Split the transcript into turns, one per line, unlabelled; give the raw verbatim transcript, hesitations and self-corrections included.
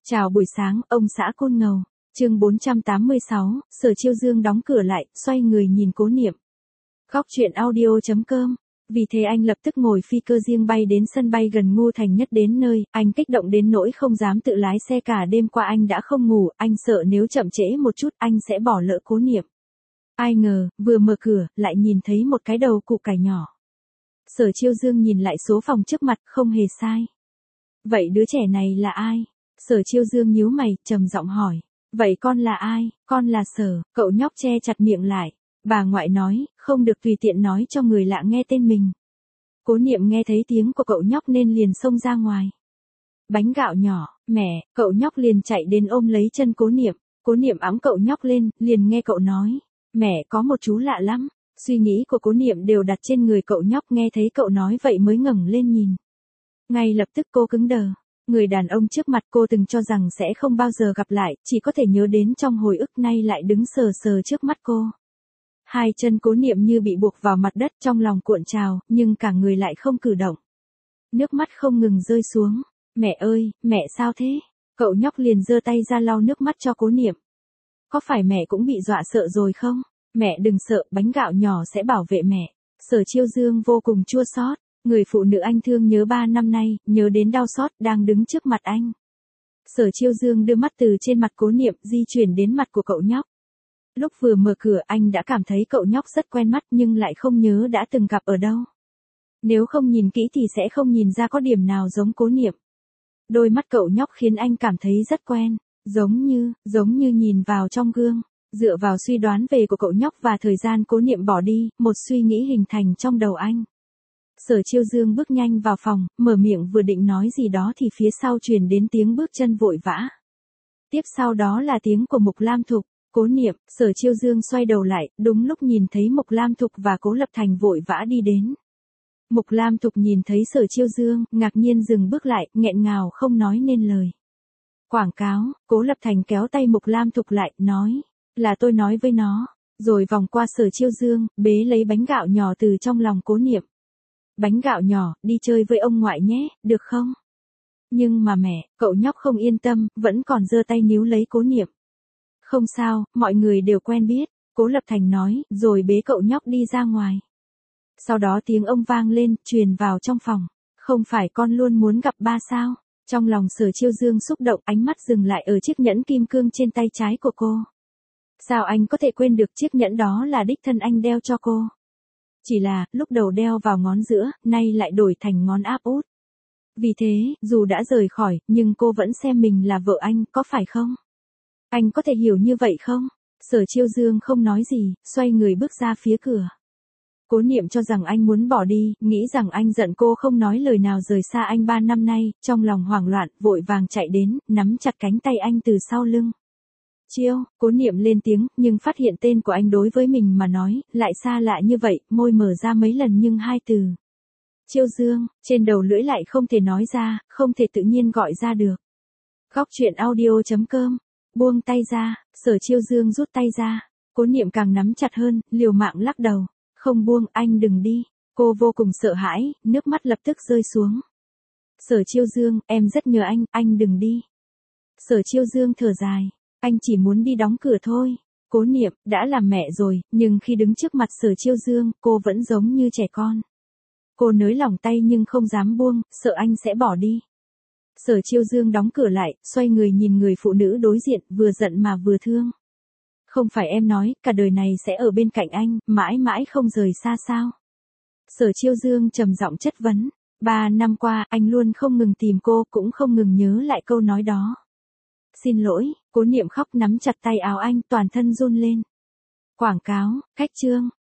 Chào buổi sáng, ông xã Côn Ngầu. Chương bốn trăm tám mươi sáu, Sở Chiêu Dương đóng cửa lại, xoay người nhìn Cố Niệm. Góc truyện audio chấm com. Vì thế anh lập tức ngồi phi cơ riêng bay đến sân bay gần Ngô Thành Nhất đến nơi, anh kích động đến nỗi không dám tự lái xe, cả đêm qua anh đã không ngủ, anh sợ nếu chậm trễ một chút anh sẽ bỏ lỡ Cố Niệm. Ai ngờ, vừa mở cửa, lại nhìn thấy một cái đầu củ cải nhỏ. Sở Chiêu Dương nhìn lại số phòng trước mặt, không hề sai. Vậy đứa trẻ này là ai? Sở Chiêu Dương nhíu mày, trầm giọng hỏi. Vậy con là ai? Con là Sở. Cậu nhóc che chặt miệng lại. Bà ngoại nói, không được tùy tiện nói cho người lạ nghe tên mình. Cố Niệm nghe thấy tiếng của cậu nhóc nên liền xông ra ngoài. Bánh gạo nhỏ, mẹ, cậu nhóc liền chạy đến ôm lấy chân Cố Niệm. Cố Niệm ẵm cậu nhóc lên, liền nghe cậu nói. Mẹ có một chú lạ lắm. Suy nghĩ của Cố Niệm đều đặt trên người cậu nhóc, nghe thấy cậu nói vậy mới ngẩng lên nhìn. Ngay lập tức cô cứng đờ. Người đàn ông trước mặt cô từng cho rằng sẽ không bao giờ gặp lại, chỉ có thể nhớ đến trong hồi ức, nay lại đứng sờ sờ trước mắt cô. Hai chân Cố Niệm như bị buộc vào mặt đất, trong lòng cuộn trào, nhưng cả người lại không cử động. Nước mắt không ngừng rơi xuống. Mẹ ơi, mẹ sao thế? Cậu nhóc liền giơ tay ra lau nước mắt cho Cố Niệm. Có phải mẹ cũng bị dọa sợ rồi không? Mẹ đừng sợ, bánh gạo nhỏ sẽ bảo vệ mẹ. Sở Chiêu Dương vô cùng chua xót. Người phụ nữ anh thương nhớ ba năm nay, nhớ đến đau xót, đang đứng trước mặt anh. Sở Chiêu Dương đưa mắt từ trên mặt Cố Niệm di chuyển đến mặt của cậu nhóc. Lúc vừa mở cửa anh đã cảm thấy cậu nhóc rất quen mắt, nhưng lại không nhớ đã từng gặp ở đâu. Nếu không nhìn kỹ thì sẽ không nhìn ra có điểm nào giống Cố Niệm. Đôi mắt cậu nhóc khiến anh cảm thấy rất quen, giống như, giống như nhìn vào trong gương. Dựa vào suy đoán về của cậu nhóc và thời gian Cố Niệm bỏ đi, một suy nghĩ hình thành trong đầu anh. Sở Chiêu Dương bước nhanh vào phòng, mở miệng vừa định nói gì đó thì phía sau truyền đến tiếng bước chân vội vã. Tiếp sau đó là tiếng của Mục Lam Thục. Cố Niệm. Sở Chiêu Dương xoay đầu lại, đúng lúc nhìn thấy Mục Lam Thục và Cố Lập Thành vội vã đi đến. Mục Lam Thục nhìn thấy Sở Chiêu Dương, ngạc nhiên dừng bước lại, nghẹn ngào không nói nên lời. Quảng cáo. Cố Lập Thành kéo tay Mục Lam Thục lại, nói, là tôi nói với nó, rồi vòng qua Sở Chiêu Dương, bế lấy bánh gạo nhỏ từ trong lòng Cố Niệm. Bánh gạo nhỏ, đi chơi với ông ngoại nhé, được không? Nhưng mà mẹ, cậu nhóc không yên tâm, vẫn còn giơ tay níu lấy Cố Niệm. Không sao, mọi người đều quen biết, Cố Lập Thành nói, rồi bế cậu nhóc đi ra ngoài. Sau đó tiếng ông vang lên, truyền vào trong phòng. Không phải con luôn muốn gặp ba sao? Trong lòng Sở Chiêu Dương xúc động, ánh mắt dừng lại ở chiếc nhẫn kim cương trên tay trái của cô. Sao anh có thể quên được chiếc nhẫn đó là đích thân anh đeo cho cô? Chỉ là, lúc đầu đeo vào ngón giữa, nay lại đổi thành ngón áp út. Vì thế, dù đã rời khỏi, nhưng cô vẫn xem mình là vợ anh, có phải không? Anh có thể hiểu như vậy không? Sở Chiêu Dương không nói gì, xoay người bước ra phía cửa. Cố Niệm cho rằng anh muốn bỏ đi, nghĩ rằng anh giận cô không nói lời nào rời xa anh ba năm nay, trong lòng hoảng loạn, vội vàng chạy đến, nắm chặt cánh tay anh từ sau lưng. Chiêu. Cố Niệm lên tiếng, nhưng phát hiện tên của anh đối với mình mà nói, lại xa lạ như vậy, môi mở ra mấy lần nhưng hai từ. Chiêu Dương, trên đầu lưỡi lại không thể nói ra, không thể tự nhiên gọi ra được. Góc truyện audio chấm com. Buông tay ra. Sở Chiêu Dương rút tay ra. Cố Niệm càng nắm chặt hơn, liều mạng lắc đầu. Không buông, anh đừng đi. Cô vô cùng sợ hãi, nước mắt lập tức rơi xuống. Sở Chiêu Dương, em rất nhớ anh, anh đừng đi. Sở Chiêu Dương thở dài. Anh chỉ muốn đi đóng cửa thôi. Cố Niệm, đã làm mẹ rồi, nhưng khi đứng trước mặt Sở Chiêu Dương, cô vẫn giống như trẻ con. Cô nới lỏng tay nhưng không dám buông, sợ anh sẽ bỏ đi. Sở Chiêu Dương đóng cửa lại, xoay người nhìn người phụ nữ đối diện, vừa giận mà vừa thương. Không phải em nói, cả đời này sẽ ở bên cạnh anh, mãi mãi không rời xa sao? Sở Chiêu Dương trầm giọng chất vấn. Ba năm qua, anh luôn không ngừng tìm cô, cũng không ngừng nhớ lại câu nói đó. Xin lỗi. Cố Niệm khóc nắm chặt tay áo anh, toàn thân run lên. Quảng cáo. Khách chương.